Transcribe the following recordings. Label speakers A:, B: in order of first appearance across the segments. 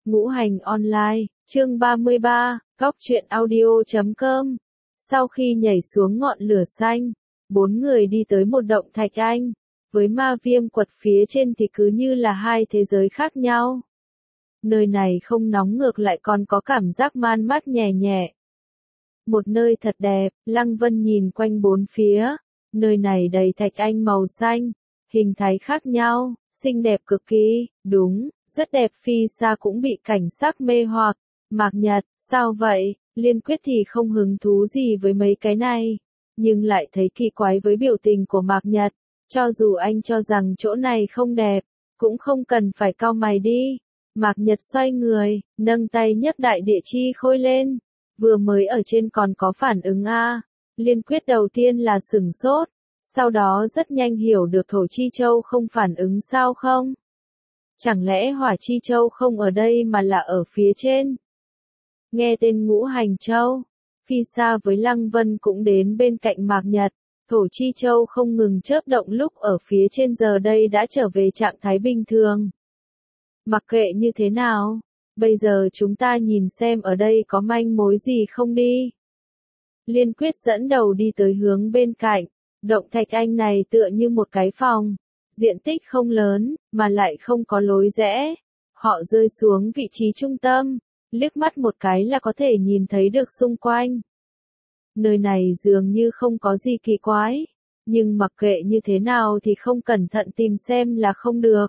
A: Ngũ hành online, chương 33, Góc truyện audio.com. Sau khi nhảy xuống ngọn lửa xanh, 4 người đi tới một động thạch anh. Với ma viêm quật phía trên thì cứ như là hai thế giới khác nhau. Nơi này không nóng ngược lại còn có cảm giác man mát nhẹ nhẹ. Một nơi thật đẹp, Lăng Vân nhìn quanh bốn phía. Nơi này đầy thạch anh màu xanh, hình thái khác nhau, xinh đẹp cực kỳ, đúng, rất đẹp. Phi Sa cũng bị cảnh sắc mê hoặc. Mạc Nhật, sao vậy? Liên Quyết thì không hứng thú gì với mấy cái này, nhưng lại thấy kỳ quái với biểu tình của Mạc Nhật. Cho dù anh cho rằng chỗ này không đẹp, cũng không cần phải cau mày đi. Mạc Nhật xoay người, nâng tay nhấc đại địa chi khôi lên. Vừa mới ở trên còn có phản ứng a. Liên Quyết đầu tiên là sửng sốt, sau đó rất nhanh hiểu được Thổ Chi Châu không phản ứng sao không? Chẳng lẽ Hỏa Chi Châu không ở đây mà là ở phía trên? Nghe tên Ngũ Hành Châu, Phi Sa với Lăng Vân cũng đến bên cạnh Mạc Nhật. Thổ Chi Châu không ngừng chớp động lúc ở phía trên giờ đây đã trở về trạng thái bình thường. Mặc kệ như thế nào, bây giờ chúng ta nhìn xem ở đây có manh mối gì không đi. Liên Quyết dẫn đầu đi tới hướng bên cạnh. Động thạch anh này tựa như một cái phòng, diện tích không lớn, mà lại không có lối rẽ. Họ rơi xuống vị trí trung tâm, liếc mắt một cái là có thể nhìn thấy được xung quanh. Nơi này dường như không có gì kỳ quái, nhưng mặc kệ như thế nào thì không cẩn thận tìm xem là không được.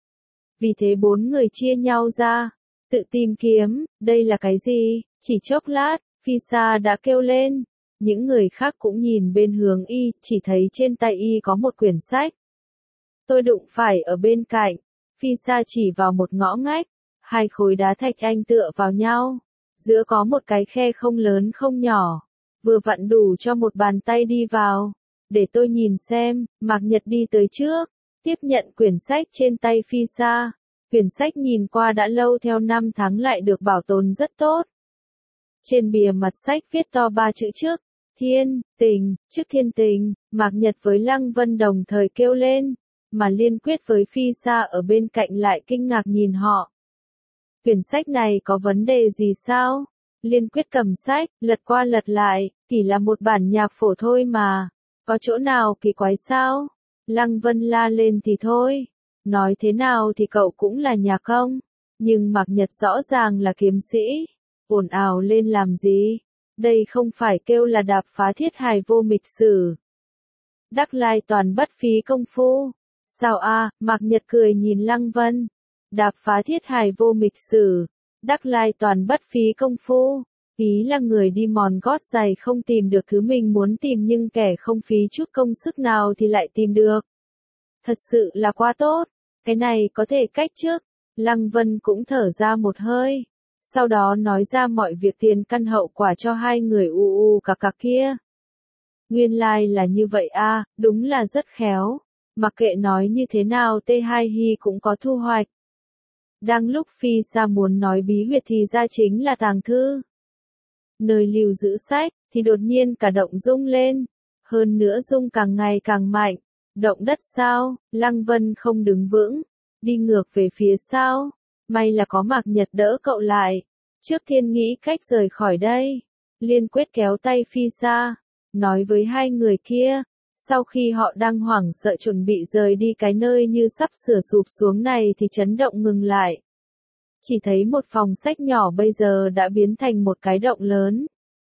A: Vì thế 4 người chia nhau ra, tự tìm kiếm, đây là cái gì? Chỉ chốc lát, Phi Sa đã kêu lên. Những người khác cũng nhìn bên hướng y, chỉ thấy trên tay y có một quyển sách. Tôi đụng phải ở bên cạnh, Phi Sa chỉ vào một ngõ ngách, hai khối đá thạch anh tựa vào nhau, giữa có một cái khe không lớn không nhỏ, vừa vặn đủ cho một bàn tay đi vào. Để tôi nhìn xem. Mạc Nhật đi tới trước, tiếp nhận quyển sách trên tay Phi Sa. Quyển sách nhìn qua đã lâu theo năm tháng lại được bảo tồn rất tốt. Trên bìa mặt sách viết to 3 chữ trước, Thiên, Tình, trước Thiên Tình. Mạc Nhật với Lăng Vân đồng thời kêu lên, mà Liên Quyết với Phi Sa ở bên cạnh lại kinh ngạc nhìn họ. Quyển sách này có vấn đề gì sao? Liên Quyết cầm sách, lật qua lật lại, chỉ là một bản nhạc phổ thôi mà, có chỗ nào kỳ quái sao? Lăng Vân la lên thì thôi, nói thế nào thì cậu cũng là nhà công, nhưng Mạc Nhật rõ ràng là kiếm sĩ, ồn ào lên làm gì? Đây không phải kêu là đạp phá thiết hài vô mịch sử. Đắc lai toàn bất phí công phu. Sao a? Mạc Nhật cười nhìn Lăng Vân. Đạp phá thiết hài vô mịch sử, đắc lai toàn bất phí công phu. Ý là người đi mòn gót giày không tìm được thứ mình muốn tìm nhưng kẻ không phí chút công sức nào thì lại tìm được. Thật sự là quá tốt. Cái này có thể cách trước. Lăng Vân cũng thở ra một hơi. Sau đó nói ra mọi việc tiền căn hậu quả cho hai người cặc kia. Nguyên lai là như vậy a, đúng là rất khéo. Mặc kệ nói như thế nào T2 Hi cũng có thu hoạch. Đang lúc Phi Sa muốn nói bí huyệt thì ra chính là tàng thư, nơi lưu giữ sách, thì đột nhiên cả động rung lên. Hơn nữa rung càng ngày càng mạnh. Động đất sao? Lăng Vân không đứng vững, đi ngược về phía sau. May là có Mạc Nhật đỡ cậu lại. Trước tiên nghĩ cách rời khỏi đây. Liên Quyết kéo tay Phi Sa, nói với hai người kia. Sau khi họ đang hoảng sợ chuẩn bị rời đi cái nơi như sắp sửa sụp xuống này thì chấn động ngừng lại. Chỉ thấy một phòng sách nhỏ bây giờ đã biến thành một cái động lớn.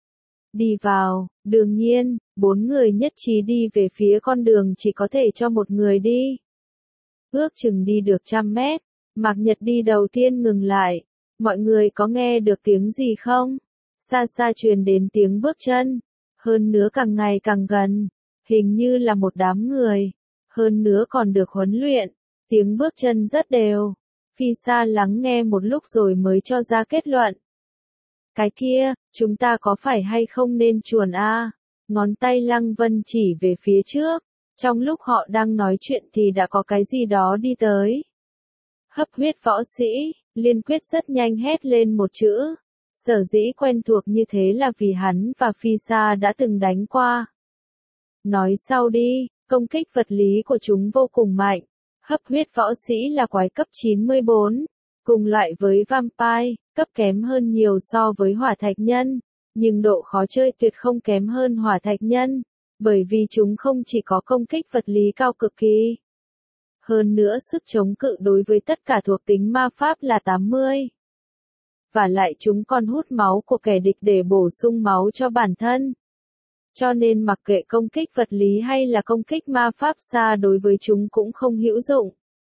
A: Đi vào, đương nhiên, 4 người nhất trí đi về phía con đường chỉ có thể cho một người đi. Ước chừng đi được 100 mét, Mạc Nhật đi đầu tiên ngừng lại. Mọi người có nghe được tiếng gì không? Xa xa truyền đến tiếng bước chân. Hơn nữa càng ngày càng gần. Hình như là một đám người. Hơn nữa còn được huấn luyện. Tiếng bước chân rất đều. Phi Sa lắng nghe một lúc rồi mới cho ra kết luận. Cái kia, chúng ta có phải hay không nên chuồn a? Ngón tay Lăng Vân chỉ về phía trước. Trong lúc họ đang nói chuyện thì đã có cái gì đó đi tới. Hấp huyết võ sĩ. Liên Quyết rất nhanh hét lên một chữ. Sở dĩ quen thuộc như thế là vì hắn và Phi Sa đã từng đánh qua. Nói sau đi. Công kích vật lý của chúng vô cùng mạnh. Hấp huyết võ sĩ là quái cấp 94. Cùng loại với vampire, cấp kém hơn nhiều so với hỏa thạch nhân, nhưng độ khó chơi tuyệt không kém hơn hỏa thạch nhân, bởi vì chúng không chỉ có công kích vật lý cao cực kỳ. Hơn nữa sức chống cự đối với tất cả thuộc tính ma pháp là 80. Và lại chúng còn hút máu của kẻ địch để bổ sung máu cho bản thân. Cho nên mặc kệ công kích vật lý hay là công kích ma pháp xa đối với chúng cũng không hữu dụng.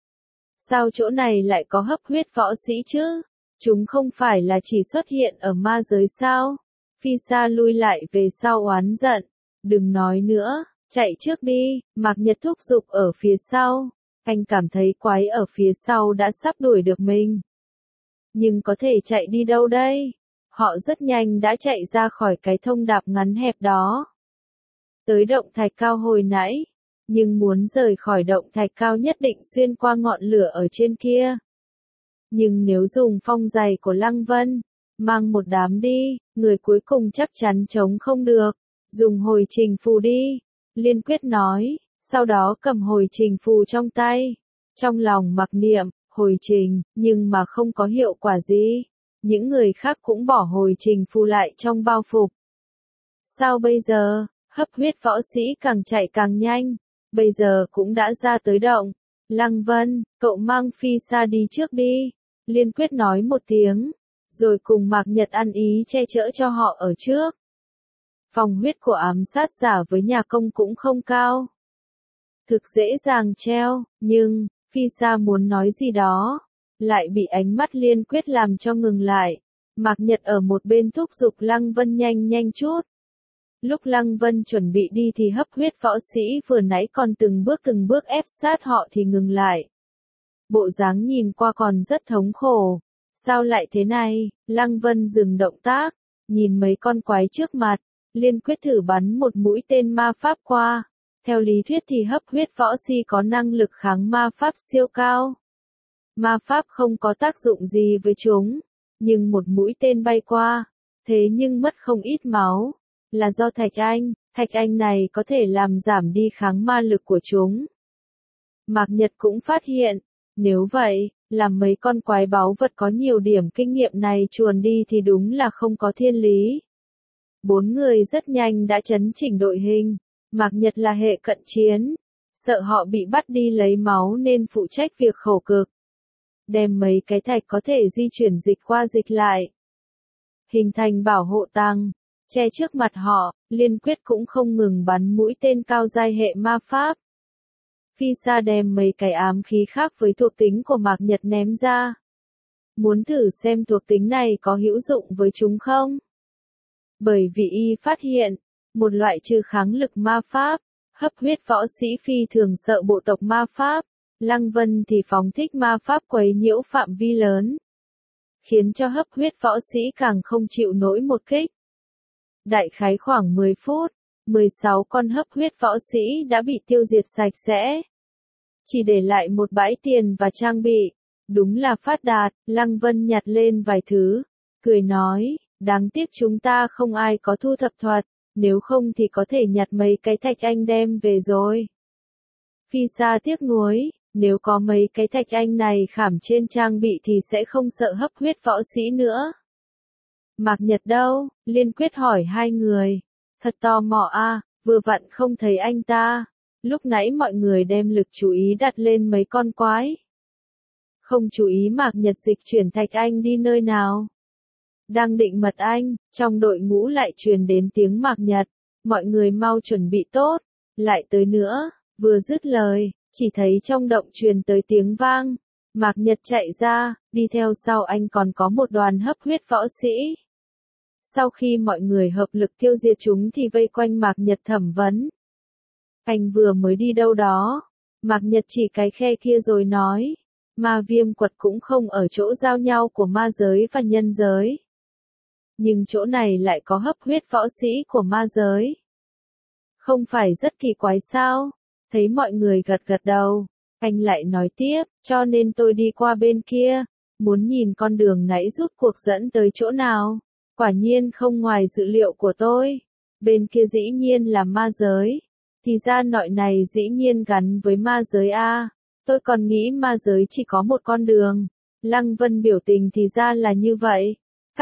A: Sao chỗ này lại có hấp huyết võ sĩ chứ? Chúng không phải là chỉ xuất hiện ở ma giới sao? Phi Sa lui lại về sau oán giận. Đừng nói nữa, chạy trước đi, Mạc Nhật thúc giục ở phía sau. Anh cảm thấy quái ở phía sau đã sắp đuổi được mình. Nhưng có thể chạy đi đâu đây? Họ rất nhanh đã chạy ra khỏi cái thông đạo ngắn hẹp đó. Tới động thạch cao hồi nãy. Nhưng muốn rời khỏi động thạch cao nhất định xuyên qua ngọn lửa ở trên kia. Nhưng nếu dùng phong giày của Lăng Vân, mang một đám đi, người cuối cùng chắc chắn chống không được. Dùng hồi trình phù đi, Liên Quyết nói, sau đó cầm hồi trình phù trong tay. Trong lòng mặc niệm, hồi trình, nhưng mà không có hiệu quả gì. Những người khác cũng bỏ hồi trình phù lại trong bao phục. Sao bây giờ? Hấp huyết võ sĩ càng chạy càng nhanh. Bây giờ cũng đã ra tới động. Lăng Vân, cậu mang Phi Sa đi trước đi. Liên Quyết nói một tiếng. Rồi cùng Mạc Nhật ăn ý che chở cho họ ở trước. Phòng huyết của ám sát giả với nhà công cũng không cao. Thực dễ dàng treo, nhưng, Phi Sa muốn nói gì đó. Lại bị ánh mắt Liên Quyết làm cho ngừng lại. Mạc Nhật ở một bên thúc giục Lăng Vân nhanh chút. Lúc Lăng Vân chuẩn bị đi thì hấp huyết võ sĩ vừa nãy còn từng bước ép sát họ thì ngừng lại. Bộ dáng nhìn qua còn rất thống khổ. Sao lại thế này? Lăng Vân dừng động tác, nhìn mấy con quái trước mặt, Liên Quyết thử bắn một mũi tên ma pháp qua. Theo lý thuyết thì hấp huyết võ sĩ có năng lực kháng ma pháp siêu cao. Ma pháp không có tác dụng gì với chúng, nhưng một mũi tên bay qua, thế nhưng mất không ít máu. Là do thạch anh này có thể làm giảm đi kháng ma lực của chúng. Mạc Nhật cũng phát hiện, nếu vậy, làm mấy con quái báu vật có nhiều điểm kinh nghiệm này chuồn đi thì đúng là không có thiên lý. 4 người rất nhanh đã chấn chỉnh đội hình, Mạc Nhật là hệ cận chiến, sợ họ bị bắt đi lấy máu nên phụ trách việc khổ cực. Đem mấy cái thạch có thể di chuyển dịch qua dịch lại. Hình thành bảo hộ tàng. Che trước mặt họ, Liên Quyết cũng không ngừng bắn mũi tên cao giai hệ ma pháp. Phi Sa đem mấy cái ám khí khác với thuộc tính của Mạc Nhật ném ra. Muốn thử xem thuộc tính này có hữu dụng với chúng không? Bởi vì y phát hiện, một loại trừ kháng lực ma pháp, hấp huyết võ sĩ phi thường sợ bộ tộc ma pháp, Lăng Vân thì phóng thích ma pháp quấy nhiễu phạm vi lớn. Khiến cho hấp huyết võ sĩ càng không chịu nổi một kích. Đại khái khoảng 10 phút, 16 con hấp huyết võ sĩ đã bị tiêu diệt sạch sẽ. Chỉ để lại một bãi tiền và trang bị. Đúng là phát đạt, Lăng Vân nhặt lên vài thứ. Cười nói, đáng tiếc chúng ta không ai có thu thập thuật, nếu không thì có thể nhặt mấy cái thạch anh đem về rồi. Phi Sa tiếc nuối, nếu có mấy cái thạch anh này khảm trên trang bị thì sẽ không sợ hấp huyết võ sĩ nữa. Mạc Nhật đâu? Liên Quyết hỏi hai người. Thật tò mò à, vừa vặn không thấy anh ta. Lúc nãy mọi người đem lực chú ý đặt lên mấy con quái. Không chú ý Mạc Nhật dịch chuyển thạch anh đi nơi nào. Đang định mật anh, trong đội ngũ lại truyền đến tiếng Mạc Nhật. Mọi người mau chuẩn bị tốt, lại tới nữa. Vừa dứt lời, chỉ thấy trong động truyền tới tiếng vang. Mạc Nhật chạy ra, đi theo sau anh còn có một đoàn hấp huyết võ sĩ. Sau khi mọi người hợp lực tiêu diệt chúng thì vây quanh Mạc Nhật thẩm vấn. Anh vừa mới đi đâu đó? Mạc Nhật chỉ cái khe kia rồi nói. Ma viêm quật cũng không ở chỗ giao nhau của ma giới và nhân giới. Nhưng chỗ này lại có hấp huyết võ sĩ của ma giới. Không phải rất kỳ quái sao? Thấy mọi người gật đầu. Anh lại nói tiếp, cho nên tôi đi qua bên kia. Muốn nhìn con đường nãy rút cuộc dẫn tới chỗ nào. Quả nhiên không ngoài dự liệu của tôi. Bên kia dĩ nhiên là ma giới. Thì ra nội này dĩ nhiên gắn với ma giới a. Tôi còn nghĩ ma giới chỉ có một con đường. Lăng Vân biểu tình thì ra là như vậy.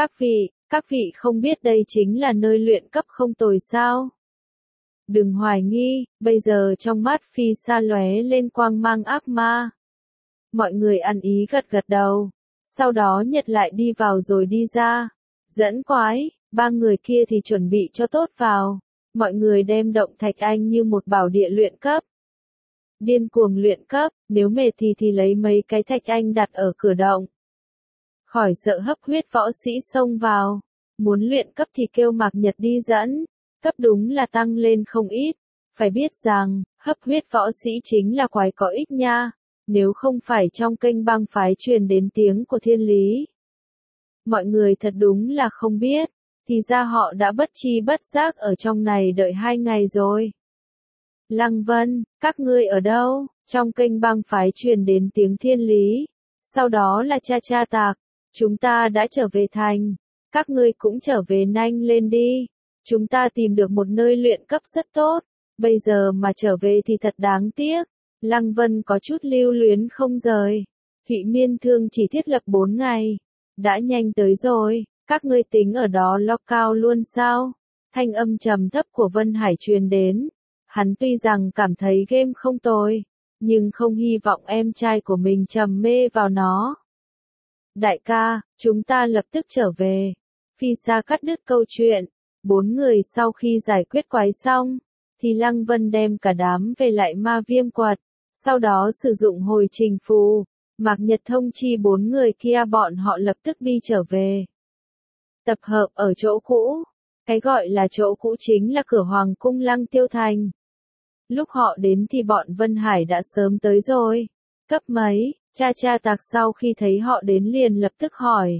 A: Các vị không biết đây chính là nơi luyện cấp không tồi sao? Đừng hoài nghi, bây giờ trong mắt Phi Sa lóe lên quang mang ác ma. Mọi người ăn ý gật gật đầu. Sau đó Nhật lại đi vào rồi đi ra. Dẫn quái, ba người kia thì chuẩn bị cho tốt vào. Mọi người đem động thạch anh như một bảo địa luyện cấp. Điên cuồng luyện cấp, nếu mệt thì lấy mấy cái thạch anh đặt ở cửa động. Khỏi sợ hấp huyết võ sĩ xông vào. Muốn luyện cấp thì kêu Mạc Nhật đi dẫn. Cấp đúng là tăng lên không ít. Phải biết rằng, hấp huyết võ sĩ chính là quái có ích nha. Nếu không phải trong kênh bang phái truyền đến tiếng của thiên lý. Mọi người thật đúng là không biết. Thì ra họ đã bất chi bất giác ở trong này đợi 2 ngày rồi. Lăng Vân, các ngươi ở đâu? Trong kênh bang phái truyền đến tiếng thiên lý. Sau đó là cha tạc. Chúng ta đã trở về thành. Các ngươi cũng trở về nhanh lên đi. Chúng ta tìm được một nơi luyện cấp rất tốt. Bây giờ mà trở về thì thật đáng tiếc. Lăng Vân có chút lưu luyến không rời. Thụy Miên Thương chỉ thiết lập 4 ngày. Đã nhanh tới rồi. Các ngươi tính ở đó lock cao luôn sao? Thanh âm trầm thấp của Vân Hải truyền đến. Hắn tuy rằng cảm thấy game không tồi, nhưng không hy vọng em trai của mình trầm mê vào nó. Đại ca, chúng ta lập tức trở về. Phi Sa cắt đứt câu chuyện. 4 người sau khi giải quyết quái xong, thì Lăng Vân đem cả đám về lại Ma Viêm Quật. Sau đó sử dụng hồi trình phù. Mạc Nhật thông chi 4 người kia bọn họ lập tức đi trở về. Tập hợp ở chỗ cũ. Cái gọi là chỗ cũ chính là cửa Hoàng cung Lăng Tiêu Thành. Lúc họ đến thì bọn Vân Hải đã sớm tới rồi. Cấp mấy, cha tạc sau khi thấy họ đến liền lập tức hỏi.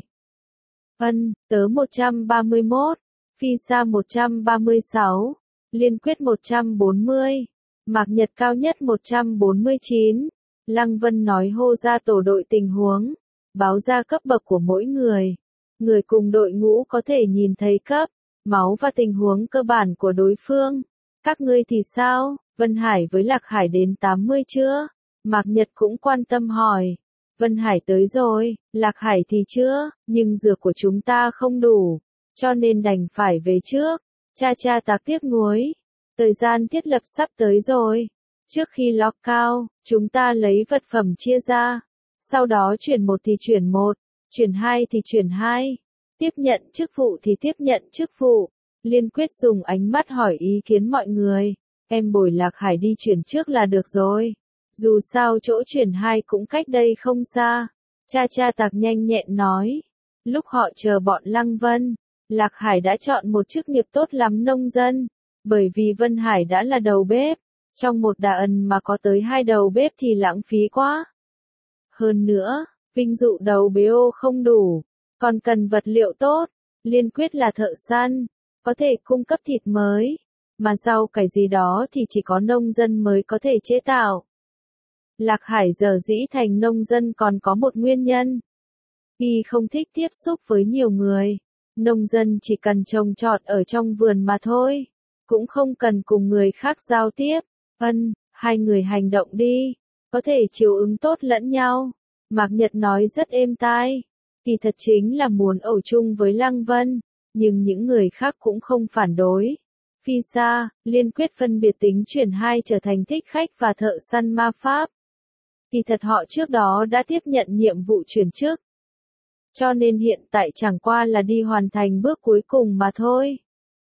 A: Tớ 131, Phi Sa 136, Liên Quyết 140, Mạc Nhật cao nhất 149. Lăng Vân nói hô ra tổ đội tình huống, báo ra cấp bậc của mỗi người. Người cùng đội ngũ có thể nhìn thấy cấp, máu và tình huống cơ bản của đối phương. Các ngươi thì sao? Vân Hải với Lạc Hải đến 80 chưa? Mạc Nhật cũng quan tâm hỏi. Vân Hải tới rồi, Lạc Hải thì chưa, nhưng dược của chúng ta không đủ, cho nên đành phải về trước. Cha tạc tiếc nuối. Thời gian thiết lập sắp tới rồi. Trước khi lock cao, chúng ta lấy vật phẩm chia ra. Sau đó chuyển 1 thì chuyển 1, chuyển 2 thì chuyển 2. Tiếp nhận chức vụ thì tiếp nhận chức vụ. Liên Quyết dùng ánh mắt hỏi ý kiến mọi người. Em bồi Lạc Hải đi chuyển trước là được rồi. Dù sao chỗ chuyển 2 cũng cách đây không xa. Cha tạc nhanh nhẹn nói. Lúc họ chờ bọn Lăng Vân, Lạc Hải đã chọn một chức nghiệp tốt lắm nông dân. Bởi vì Vân Hải đã là đầu bếp. Trong một đà ẩn mà có tới 2 đầu bếp thì lãng phí quá. Hơn nữa, vinh dụ đầu bếp không đủ. Còn cần vật liệu tốt. Liên Quyết là thợ săn. Có thể cung cấp thịt mới. Mà rau cải gì đó thì chỉ có nông dân mới có thể chế tạo. Lạc Hải giờ dĩ thành nông dân còn có một nguyên nhân. Y không thích tiếp xúc với nhiều người. Nông dân chỉ cần trồng trọt ở trong vườn mà thôi. Cũng không cần cùng người khác giao tiếp. Hai người hành động đi. Có thể chiều ứng tốt lẫn nhau. Mạc Nhật nói rất êm tai. Thì thật chính là muốn ở chung với Lăng Vân. Nhưng những người khác cũng không phản đối. Phi Sa, Liên Quyết phân biệt tính chuyển 2 trở thành thích khách và thợ săn ma pháp. Thì thật họ trước đó đã tiếp nhận nhiệm vụ chuyển chức. Cho nên hiện tại chẳng qua là đi hoàn thành bước cuối cùng mà thôi.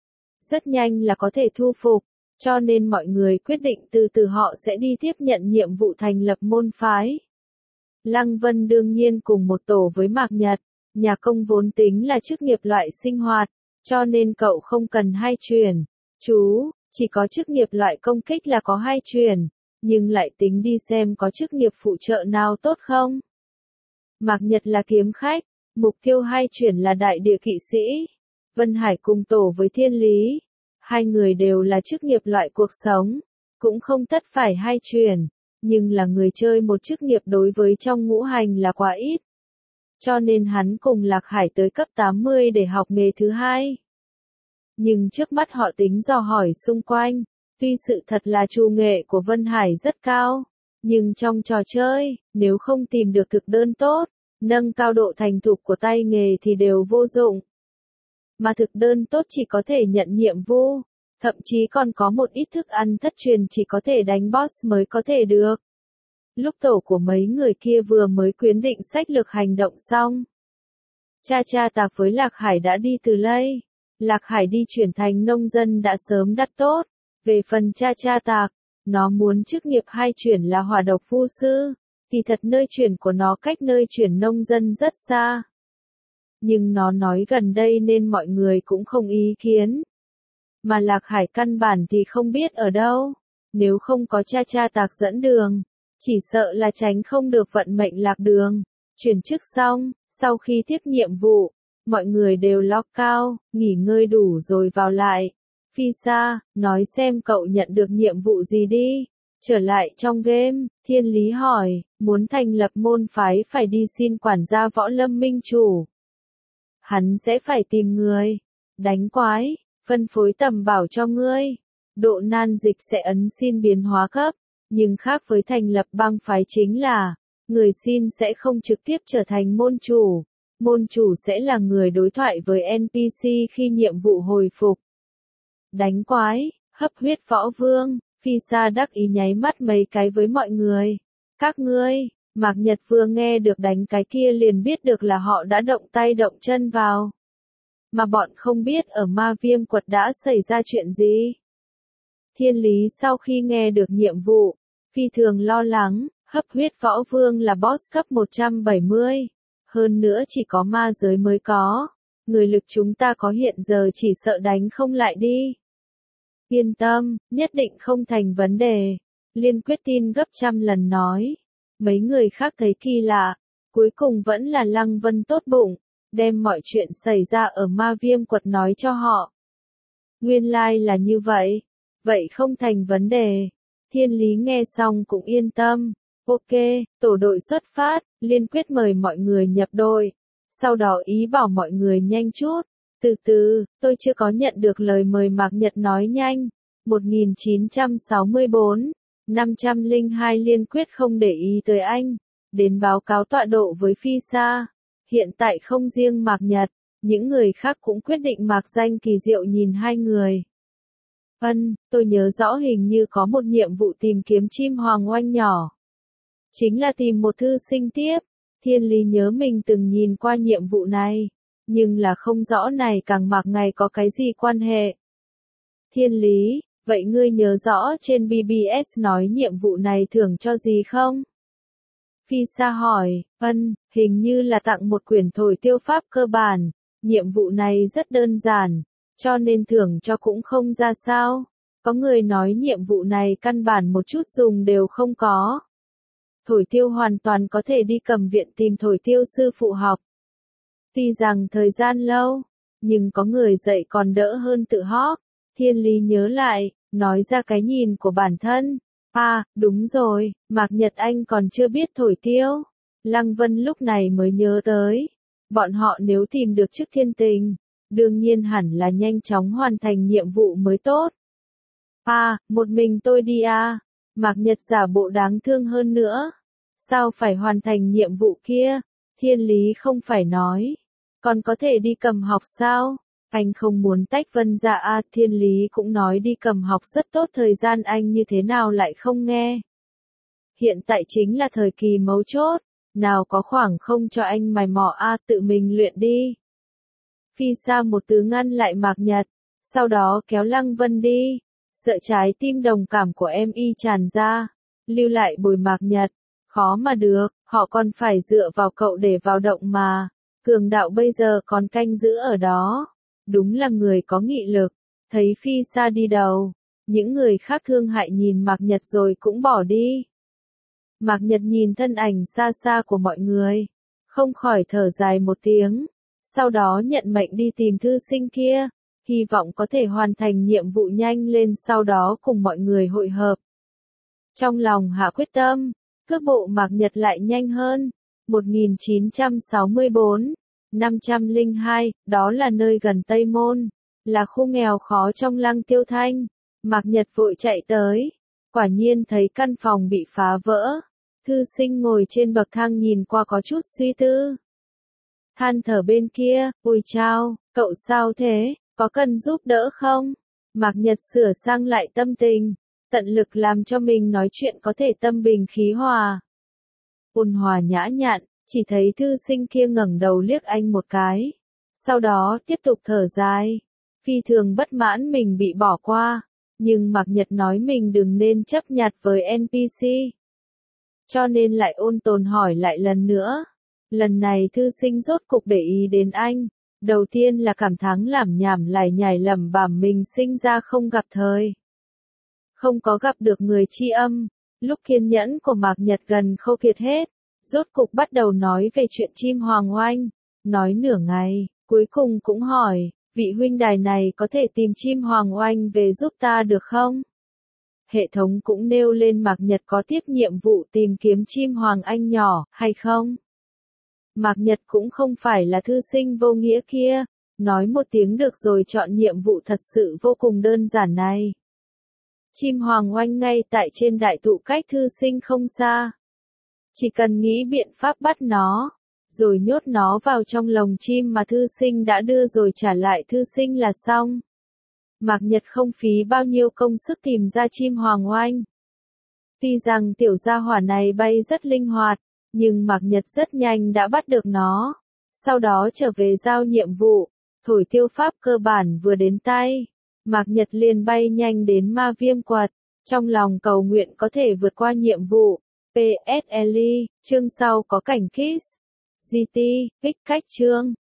A: Rất nhanh là có thể thu phục. Cho nên mọi người quyết định từ từ họ sẽ đi tiếp nhận nhiệm vụ thành lập môn phái. Lăng Vân đương nhiên cùng một tổ với Mạc Nhật. Nhà công vốn tính là chức nghiệp loại sinh hoạt. Cho nên cậu không cần 2 chuyển. Chú, chỉ có chức nghiệp loại công kích là có 2 chuyển. Nhưng lại tính đi xem có chức nghiệp phụ trợ nào tốt không? Mạc Nhật là kiếm khách. Mục tiêu 2 chuyển là đại địa kỵ sĩ. Vân Hải cùng tổ với Thiên Lý. 2 người đều là chức nghiệp loại cuộc sống. Cũng không tất phải 2 chuyển. Nhưng là người chơi một chức nghiệp đối với trong ngũ hành là quá ít. Cho nên hắn cùng Lạc Hải tới cấp 80 để học nghề thứ 2. Nhưng trước mắt họ tính dò hỏi xung quanh. Tuy sự thật là trù nghệ của Vân Hải rất cao. Nhưng trong trò chơi, nếu không tìm được thực đơn tốt, nâng cao độ thành thục của tay nghề thì đều vô dụng. Mà thực đơn tốt chỉ có thể nhận nhiệm vụ, thậm chí còn có một ít thức ăn thất truyền chỉ có thể đánh boss mới có thể được. Lúc tổ của mấy người kia vừa mới quyết định sách lược hành động xong, Cha Cha Tạc với Lạc Hải đã đi từ lây. Lạc Hải đi chuyển thành nông dân đã sớm đắt tốt. Về phần Cha Cha Tạc, nó muốn chức nghiệp hai chuyển là hỏa độc vu sư, thì thật nơi chuyển của nó cách nơi chuyển nông dân rất xa. Nhưng nó nói gần đây nên mọi người cũng không ý kiến. Mà Lạc Hải căn bản thì không biết ở đâu. Nếu không có Cha Cha Tạc dẫn đường, chỉ sợ là tránh không được vận mệnh lạc đường. Chuyển chức xong, sau khi tiếp nhiệm vụ, mọi người đều lock cao, nghỉ ngơi đủ rồi vào lại. Phi Sa, nói xem cậu nhận được nhiệm vụ gì đi. Trở lại trong game, Thiên Lý hỏi, muốn thành lập môn phái phải đi xin quản gia Võ Lâm Minh Chủ. Hắn sẽ phải tìm người, đánh quái, phân phối tầm bảo cho ngươi. Độ nan dịch sẽ ấn xin biến hóa cấp, nhưng khác với thành lập bang phái chính là, người xin sẽ không trực tiếp trở thành môn chủ sẽ là người đối thoại với NPC khi nhiệm vụ hồi phục. Đánh quái, hấp huyết võ vương, Phi Sa đắc ý nháy mắt mấy cái với mọi người. Các ngươi, Mạc Nhật vừa nghe được đánh cái kia liền biết được là họ đã động tay động chân vào. Mà bọn không biết ở Ma Viêm Quật đã xảy ra chuyện gì. Thiên Lý sau khi nghe được nhiệm vụ, phi thường lo lắng, hấp huyết võ vương là boss cấp 170. Hơn nữa chỉ có ma giới mới có. Người lực chúng ta có hiện giờ chỉ sợ đánh không lại đi. Yên tâm, nhất định không thành vấn đề. Liên Quyết tin gấp trăm lần nói. Mấy người khác thấy kỳ lạ. Cuối cùng vẫn là Lăng Vân tốt bụng, đem mọi chuyện xảy ra ở Ma Viêm Quật nói cho họ. Nguyên lai là như vậy. Vậy không thành vấn đề. Thiên Lý nghe xong cũng yên tâm. Ok, tổ đội xuất phát, Liên Quyết mời mọi người nhập đội. Sau đó ý bảo mọi người nhanh chút. Từ từ, tôi chưa có nhận được lời mời Mạc Nhật nói nhanh. 1964, 502 Liên Quyết không để ý tới anh. Đến báo cáo tọa độ với Phi Sa. Hiện tại không riêng Mạc Nhật, những người khác cũng quyết định mạc danh kỳ diệu nhìn hai người. Tôi nhớ rõ hình như có một nhiệm vụ tìm kiếm chim hoàng oanh nhỏ. Chính là tìm một thư sinh tiếp. Thiên Lý nhớ mình từng nhìn qua nhiệm vụ này, nhưng là không rõ này càng Mạc ngày có cái gì quan hệ. Thiên Lý, vậy ngươi nhớ rõ trên BBS nói nhiệm vụ này thưởng cho gì không? Phi Sa hỏi, hình như là tặng một quyển thổi tiêu pháp cơ bản, nhiệm vụ này rất đơn giản, cho nên thưởng cho cũng không ra sao. Có người nói nhiệm vụ này căn bản một chút dùng đều không có. Thổi tiêu hoàn toàn có thể đi cầm viện tìm thổi tiêu sư phụ học. Tuy rằng thời gian lâu, nhưng có người dạy còn đỡ hơn tự học. Thiên Lý nhớ lại, nói ra cái nhìn của bản thân. Đúng rồi, Mạc Nhật Anh còn chưa biết thổi tiêu. Lăng Vân lúc này mới nhớ tới. Bọn họ nếu tìm được chức thiên tình, đương nhiên hẳn là nhanh chóng hoàn thành nhiệm vụ mới tốt. Một mình tôi đi Mạc Nhật giả bộ đáng thương hơn nữa. Sao phải hoàn thành nhiệm vụ kia? Thiên Lý không phải nói. Còn có thể đi cầm học sao? Anh không muốn tách Vân ra Thiên Lý cũng nói đi cầm học rất tốt, thời gian anh như thế nào lại không nghe. Hiện tại chính là thời kỳ mấu chốt, nào có khoảng không cho anh mày mò tự mình luyện đi. Phi Sa một từ ngăn lại Mạc Nhật, sau đó kéo Lăng Vân đi, sợ trái tim đồng cảm của em y tràn ra, lưu lại bồi Mạc Nhật, khó mà được, họ còn phải dựa vào cậu để vào động mà, cường đạo bây giờ còn canh giữ ở đó. Đúng là người có nghị lực. Thấy Phi Sa đi đầu, những người khác thương hại nhìn Mạc Nhật rồi cũng bỏ đi. Mạc Nhật nhìn thân ảnh xa xa của mọi người, không khỏi thở dài một tiếng, sau đó nhận mệnh đi tìm thư sinh kia, hy vọng có thể hoàn thành nhiệm vụ nhanh lên, sau đó cùng mọi người hội hợp. Trong lòng hạ quyết tâm, cước bộ Mạc Nhật lại nhanh hơn. 1964, 502, đó là nơi gần Tây Môn, là khu nghèo khó trong Lăng Tiêu Thanh. Mạc Nhật vội chạy tới, quả nhiên thấy căn phòng bị phá vỡ, Thư sinh ngồi trên bậc thang nhìn qua có chút suy tư. Than thở bên kia, ôi chao, cậu sao thế, có cần giúp đỡ không? Mạc Nhật sửa sang lại tâm tình, tận lực làm cho mình nói chuyện có thể tâm bình khí hòa. Ôn hòa nhã nhặn, chỉ thấy thư sinh kia ngẩng đầu liếc anh một cái. Sau đó tiếp tục thở dài, phi thường bất mãn mình bị bỏ qua. Nhưng Mạc Nhật nói mình đừng nên chấp nhặt với NPC. Cho nên lại ôn tồn hỏi lại lần nữa. Lần này thư sinh rốt cục để ý đến anh. Đầu tiên là cảm thán làm nhảm lải nhải lẩm bẩm mình sinh ra không gặp thời. Không có gặp được người tri âm. Lúc kiên nhẫn của Mạc Nhật gần khô kiệt hết. Rốt cục bắt đầu nói về chuyện chim hoàng oanh. Nói nửa ngày, cuối cùng cũng hỏi, vị huynh đài này có thể tìm chim hoàng oanh về giúp ta được không? Hệ thống cũng nêu lên Mạc Nhật có tiếp nhiệm vụ tìm kiếm chim hoàng anh nhỏ, hay không? Mạc Nhật cũng không phải là thư sinh vô nghĩa kia, nói một tiếng được rồi chọn nhiệm vụ thật sự vô cùng đơn giản này. Chim hoàng oanh ngay tại trên đại thụ cách thư sinh không xa. Chỉ cần nghĩ biện pháp bắt nó, rồi nhốt nó vào trong lồng chim mà thư sinh đã đưa rồi trả lại thư sinh là xong. Mạc Nhật không phí bao nhiêu công sức tìm ra chim hoàng oanh. Tuy rằng tiểu gia hỏa này bay rất linh hoạt, nhưng Mạc Nhật rất nhanh đã bắt được nó. Sau đó trở về giao nhiệm vụ, thổi tiêu pháp cơ bản vừa đến tay. Mạc Nhật liền bay nhanh đến ma viêm quật, trong lòng cầu nguyện có thể vượt qua nhiệm vụ. PS Ellie, chương sau có cảnh kiss. GT, kích cách chương.